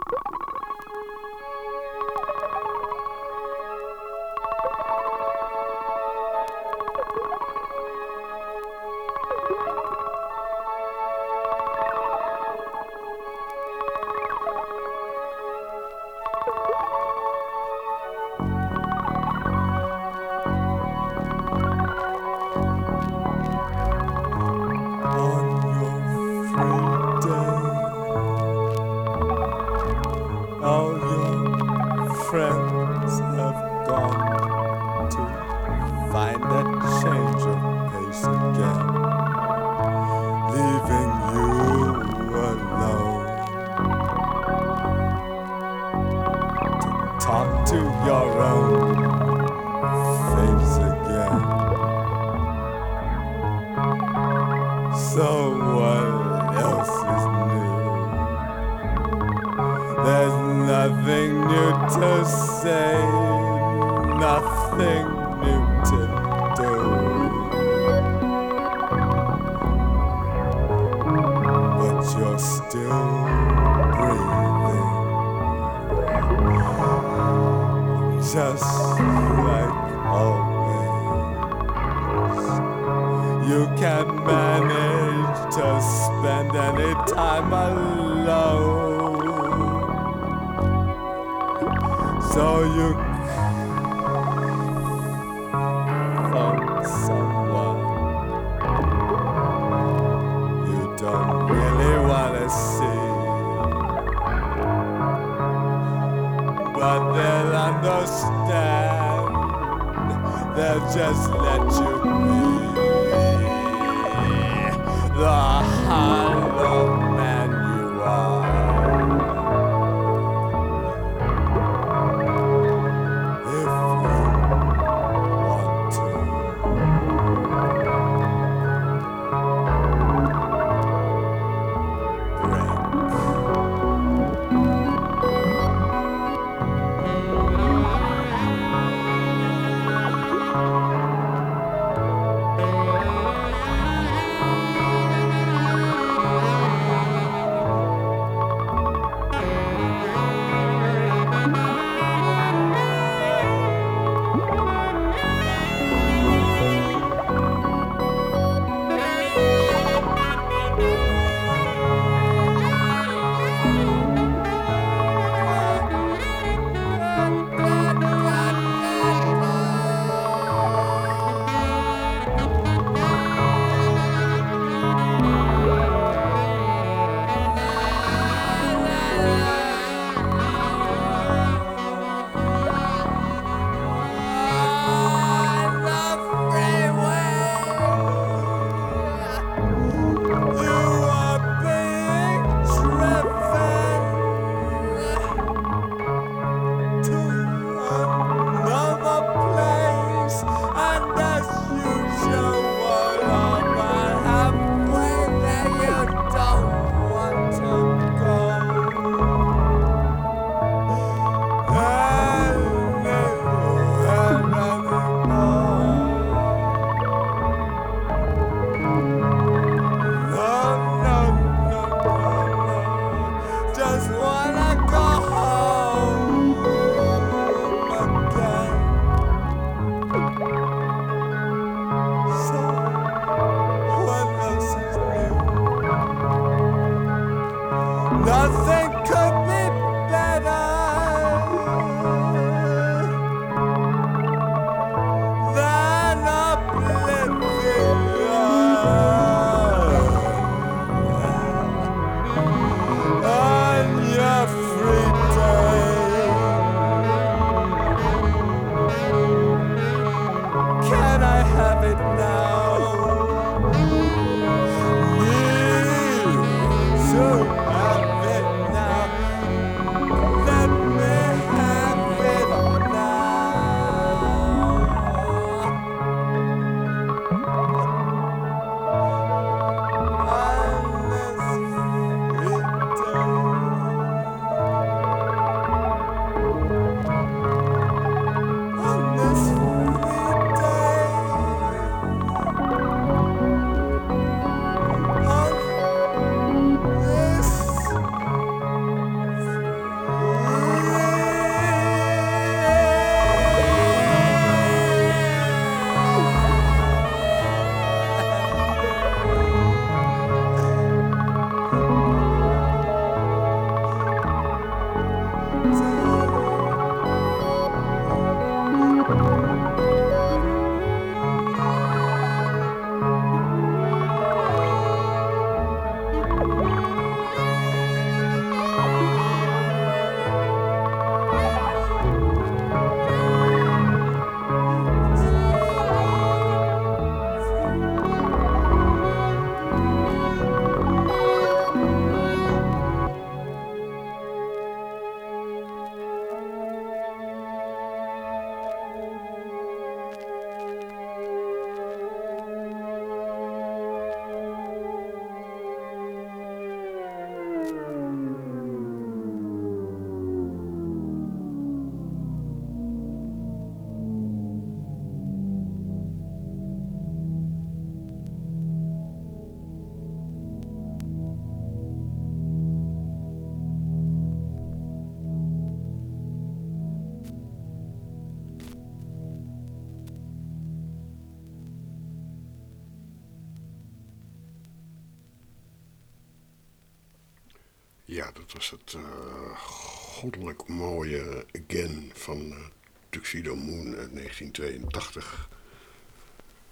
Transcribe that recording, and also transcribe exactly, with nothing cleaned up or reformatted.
All your friends have gone to find that change of pace again, leaving you alone to talk to your own face again. So what else is new? There's nothing new to say, nothing new to do. But you're still breathing, just like always. You can manage to spend any time alone. So you found someone you don't really wanna see, but they'll understand, they'll just let you be the hollow man you are. Ja, dat was het uh, goddelijk mooie Again van uh, Tuxedo Moon uit negentien tweeëntachtig.